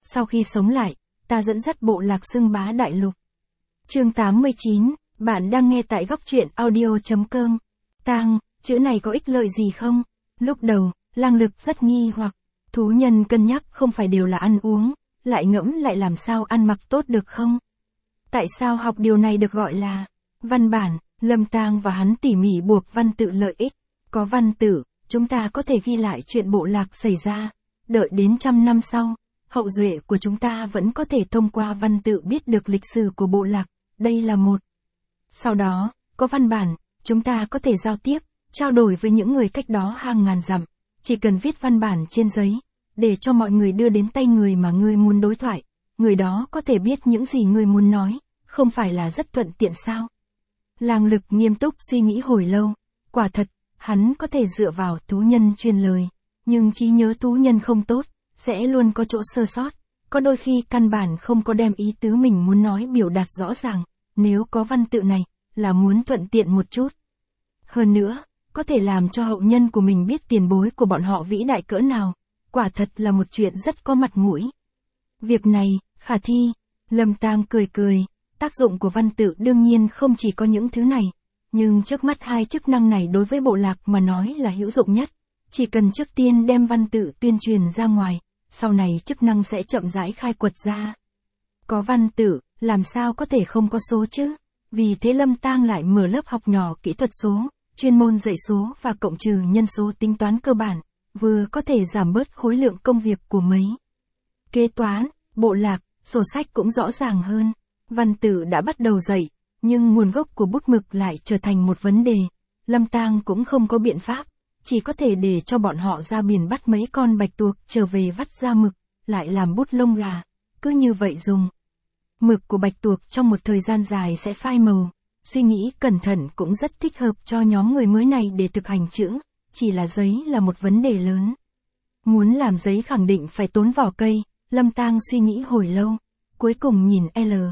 Sau khi sống lại, ta dẫn dắt bộ lạc xưng bá đại lục. Chương 89, bạn đang nghe tại góc truyện audio.com. Tang, chữ này có ích lợi gì không? Lúc đầu, Lang Lực rất nghi hoặc, thú nhân cân nhắc không phải đều là ăn uống, lại ngẫm lại làm sao ăn mặc tốt được không? Tại sao học điều này được gọi là văn bản? Lâm Tang và hắn tỉ mỉ buộc văn tự lợi ích. Có văn tự, chúng ta có thể ghi lại chuyện bộ lạc xảy ra. Đợi đến 100 năm sau, hậu duệ của chúng ta vẫn có thể thông qua văn tự biết được lịch sử của bộ lạc. Đây là một. Sau đó, có văn bản, chúng ta có thể giao tiếp, trao đổi với những người cách đó hàng ngàn dặm. Chỉ cần viết văn bản trên giấy, để cho mọi người đưa đến tay người mà ngươi muốn đối thoại. Người đó có thể biết những gì ngươi muốn nói, không phải là rất thuận tiện sao? Lang Lực nghiêm túc suy nghĩ hồi lâu. Quả thật, hắn có thể dựa vào thú nhân truyền lời. Nhưng trí nhớ thú nhân không tốt, sẽ luôn có chỗ sơ sót. Có đôi khi căn bản không có đem ý tứ mình muốn nói biểu đạt rõ ràng. Nếu có văn tự này, là muốn thuận tiện một chút. Hơn nữa, có thể làm cho hậu nhân của mình biết tiền bối của bọn họ vĩ đại cỡ nào. Quả thật là một chuyện rất có mặt mũi. Việc này, khả thi. Lâm Tang cười cười. Tác dụng của văn tự đương nhiên không chỉ có những thứ này. Nhưng trước mắt hai chức năng này đối với bộ lạc mà nói là hữu dụng nhất. Chỉ cần trước tiên đem văn tự tuyên truyền ra ngoài, sau này chức năng sẽ chậm rãi khai quật ra. Có văn tự, làm sao có thể không có số chứ? Vì thế Lâm Tang lại mở lớp học nhỏ kỹ thuật số, chuyên môn dạy số và cộng trừ nhân số tính toán cơ bản, vừa có thể giảm bớt khối lượng công việc của mấy kế toán, bộ lạc, sổ sách cũng rõ ràng hơn. Văn tự đã bắt đầu dạy, nhưng nguồn gốc của bút mực lại trở thành một vấn đề. Lâm Tang cũng không có biện pháp, chỉ có thể để cho bọn họ ra biển bắt mấy con bạch tuộc trở về vắt ra mực, lại làm bút lông gà. Cứ như vậy dùng. Mực của bạch tuộc trong một thời gian dài sẽ phai màu. Suy nghĩ cẩn thận cũng rất thích hợp cho nhóm người mới này để thực hành chữ, chỉ là giấy là một vấn đề lớn. Muốn làm giấy khẳng định phải tốn vỏ cây, Lâm Tang suy nghĩ hồi lâu, cuối cùng nhìn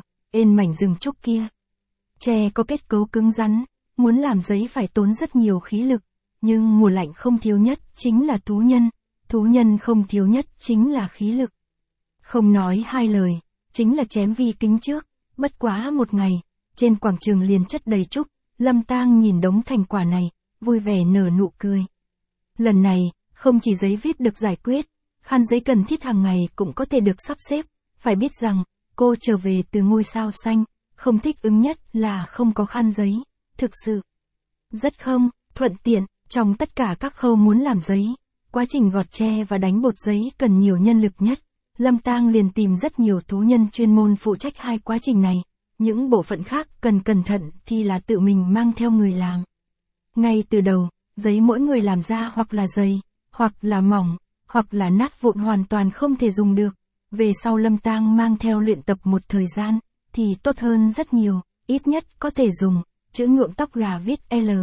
mảnh rừng trúc kia. Tre có kết cấu cứng rắn, muốn làm giấy phải tốn rất nhiều khí lực, nhưng mùa lạnh không thiếu nhất chính là thú nhân không thiếu nhất chính là khí lực. Không nói hai lời, chính là chém vi kính trước, bất quá một ngày, trên quảng trường liền chất đầy trúc, Lâm Tang nhìn đống thành quả này, vui vẻ nở nụ cười. Lần này, không chỉ giấy viết được giải quyết, khăn giấy cần thiết hàng ngày cũng có thể được sắp xếp, phải biết rằng, cô trở về từ ngôi sao xanh, không thích ứng nhất là không có khăn giấy, thực sự rất không thuận tiện, trong tất cả các khâu muốn làm giấy, quá trình gọt tre và đánh bột giấy cần nhiều nhân lực nhất. Lâm Tang liền tìm rất nhiều thú nhân chuyên môn phụ trách hai quá trình này, những bộ phận khác cần cẩn thận thì là tự mình mang theo người làm. Ngay từ đầu, giấy mỗi người làm ra hoặc là dày, hoặc là mỏng, hoặc là nát vụn hoàn toàn không thể dùng được. Về sau Lâm Tang mang theo luyện tập một thời gian, thì tốt hơn rất nhiều, ít nhất có thể dùng, chữ nhuộm tóc gà viết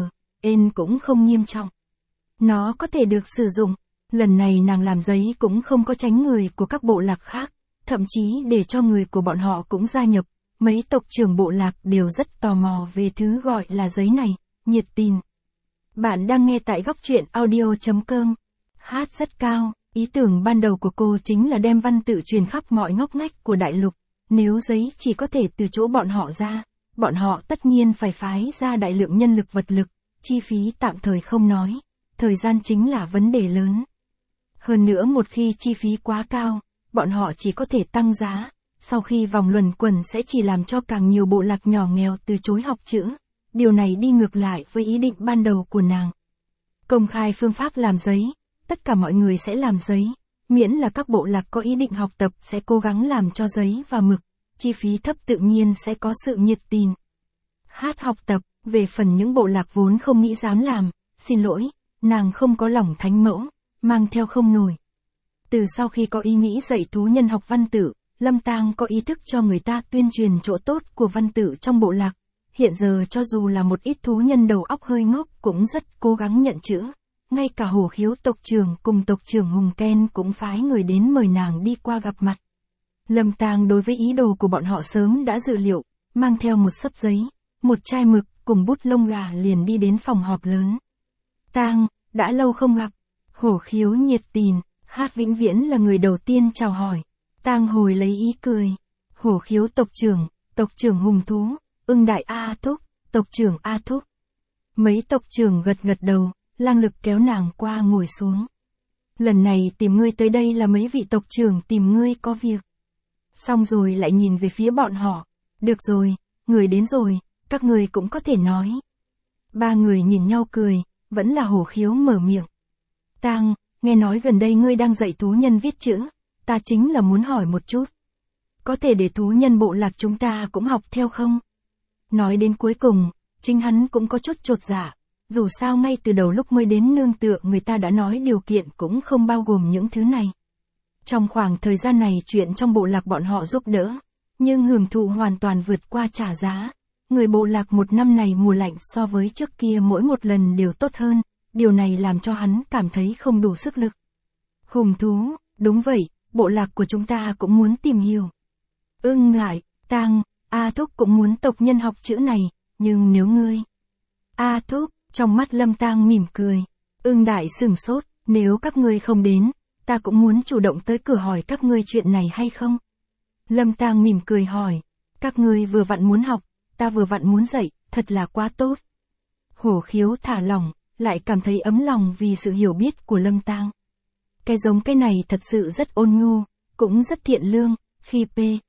N cũng không nghiêm trọng. Nó có thể được sử dụng. Lần này nàng làm giấy cũng không có tránh người của các bộ lạc khác, thậm chí để cho người của bọn họ cũng gia nhập. Mấy tộc trưởng bộ lạc đều rất tò mò về thứ gọi là giấy này, nhiệt tình. Bạn đang nghe tại góc truyện audio.com. Hát rất cao, ý tưởng ban đầu của cô chính là đem văn tự truyền khắp mọi ngóc ngách của đại lục. Nếu giấy chỉ có thể từ chỗ bọn họ ra, bọn họ tất nhiên phải phái ra đại lượng nhân lực vật lực, chi phí tạm thời không nói, thời gian chính là vấn đề lớn. Hơn nữa một khi chi phí quá cao, bọn họ chỉ có thể tăng giá, sau khi vòng luẩn quẩn sẽ chỉ làm cho càng nhiều bộ lạc nhỏ nghèo từ chối học chữ. Điều này đi ngược lại với ý định ban đầu của nàng. Công khai phương pháp làm giấy, tất cả mọi người sẽ làm giấy, miễn là các bộ lạc có ý định học tập sẽ cố gắng làm cho giấy và mực, chi phí thấp tự nhiên sẽ có sự nhiệt tình. Hát học tập, về phần những bộ lạc vốn không nghĩ dám làm, xin lỗi, nàng không có lòng thánh mẫu, mang theo không nổi. Từ sau khi có ý nghĩ dạy thú nhân học văn tự, Lâm Tang có ý thức cho người ta tuyên truyền chỗ tốt của văn tự trong bộ lạc. Hiện giờ cho dù là một ít thú nhân đầu óc hơi ngốc cũng rất cố gắng nhận chữ. Ngay cả Hổ Khiếu tộc trưởng cùng tộc trưởng Hùng Ken cũng phái người đến mời nàng đi qua gặp mặt. Lâm Tang đối với ý đồ của bọn họ sớm đã dự liệu, mang theo một xấp giấy, một chai mực cùng bút lông gà liền đi đến phòng họp lớn. Tang, đã lâu không gặp. Hổ Khiếu nhiệt tình, Hát vĩnh viễn là người đầu tiên chào hỏi. Tang hồi lấy ý cười. Hổ khiếu tộc trưởng hùng thú, ưng đại A Thúc, tộc trưởng A Thúc. Mấy tộc trưởng gật gật đầu, Lang Lực kéo nàng qua ngồi xuống. Lần này tìm ngươi tới đây là mấy vị tộc trưởng tìm ngươi có việc. Xong rồi lại nhìn về phía bọn họ. Được rồi, người đến rồi, các ngươi cũng có thể nói. Ba người nhìn nhau cười, vẫn là Hổ khiếu mở miệng. Tang, nghe nói gần đây ngươi đang dạy thú nhân viết chữ, ta chính là muốn hỏi một chút. Có thể để thú nhân bộ lạc chúng ta cũng học theo không? Nói đến cuối cùng, chính hắn cũng có chút chột dạ. Dù sao ngay từ đầu lúc mới đến nương tựa người ta đã nói điều kiện cũng không bao gồm những thứ này. Trong khoảng thời gian này chuyện trong bộ lạc bọn họ giúp đỡ, nhưng hưởng thụ hoàn toàn vượt qua trả giá. Người bộ lạc một năm này mùa lạnh so với trước kia mỗi một lần đều tốt hơn, điều này làm cho hắn cảm thấy không đủ sức lực. Hùng thú, đúng vậy, bộ lạc của chúng ta cũng muốn tìm hiểu. Ưng lại, Tang, A Thúc cũng muốn tộc nhân học chữ này, nhưng nếu ngươi... A Thúc, trong mắt Lâm Tang mỉm cười. Ưng đại sửng sốt, nếu các ngươi không đến, ta cũng muốn chủ động tới cửa hỏi các ngươi chuyện này hay không? Lâm Tang mỉm cười hỏi, các ngươi vừa vặn muốn học, ta vừa vặn muốn dạy, thật là quá tốt. Hổ khiếu thả lỏng, lại cảm thấy ấm lòng vì sự hiểu biết của Lâm Tang. Cái này thật sự rất ôn nhu, cũng rất thiện lương, khi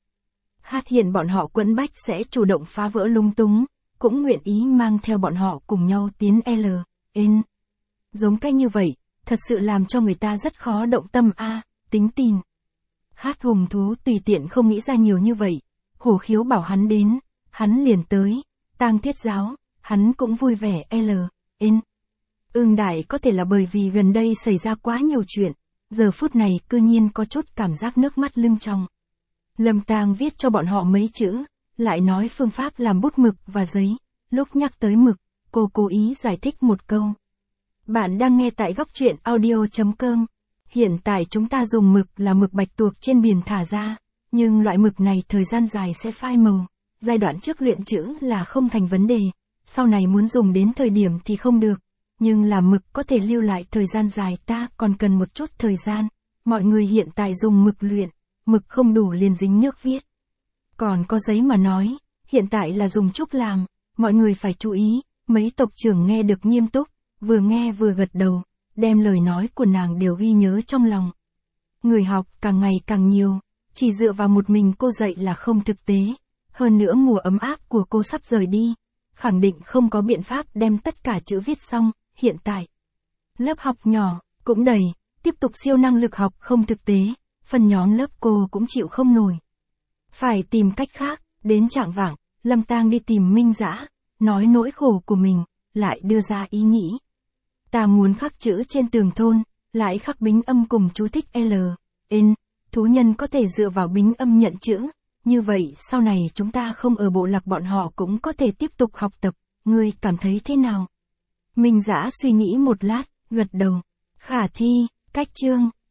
hiện bọn họ quẫn bách sẽ chủ động phá vỡ lung túng, cũng nguyện ý mang theo bọn họ cùng nhau tiến L.N. Giống cách như vậy, thật sự làm cho người ta rất khó động tâm tính tin. Hùng thú tùy tiện không nghĩ ra nhiều như vậy, Hổ khiếu bảo hắn đến, hắn liền tới, Tang thuyết giáo, hắn cũng vui vẻ L.N. Ưng đại có thể là bởi vì gần đây xảy ra quá nhiều chuyện, giờ phút này cư nhiên có chút cảm giác nước mắt lưng tròng. Lâm Tang viết cho bọn họ mấy chữ, lại nói phương pháp làm bút mực và giấy, lúc nhắc tới mực, cô cố ý giải thích một câu. Bạn đang nghe tại góc truyện audio.com. Hiện tại chúng ta dùng mực là mực bạch tuộc trên biển thả ra, nhưng loại mực này thời gian dài sẽ phai màu, giai đoạn trước luyện chữ là không thành vấn đề, sau này muốn dùng đến thời điểm thì không được, nhưng làm mực có thể lưu lại thời gian dài ta còn cần một chút thời gian, mọi người hiện tại dùng mực luyện, mực không đủ liền dính nước viết. Còn có giấy mà nói, hiện tại là dùng trúc làm, mọi người phải chú ý, mấy tộc trưởng nghe được nghiêm túc, vừa nghe vừa gật đầu, đem lời nói của nàng đều ghi nhớ trong lòng. Người học càng ngày càng nhiều, chỉ dựa vào một mình cô dạy là không thực tế, hơn nữa mùa ấm áp của cô sắp rời đi, khẳng định không có biện pháp đem tất cả chữ viết xong, hiện tại. Lớp học nhỏ, cũng đầy, tiếp tục siêu năng lực học không thực tế, phần nhóm lớp cô cũng chịu không nổi. Phải tìm cách khác, đến chạng vạng, Lâm Tang đi tìm Minh Dã, nói nỗi khổ của mình, lại đưa ra ý nghĩ. Ta muốn khắc chữ trên tường thôn, lại khắc bính âm cùng chú thích L.N. Thú nhân có thể dựa vào bính âm nhận chữ, như vậy sau này chúng ta không ở bộ lạc bọn họ cũng có thể tiếp tục học tập, ngươi cảm thấy thế nào? Minh Dã suy nghĩ một lát, gật đầu. Khả thi, cách chương,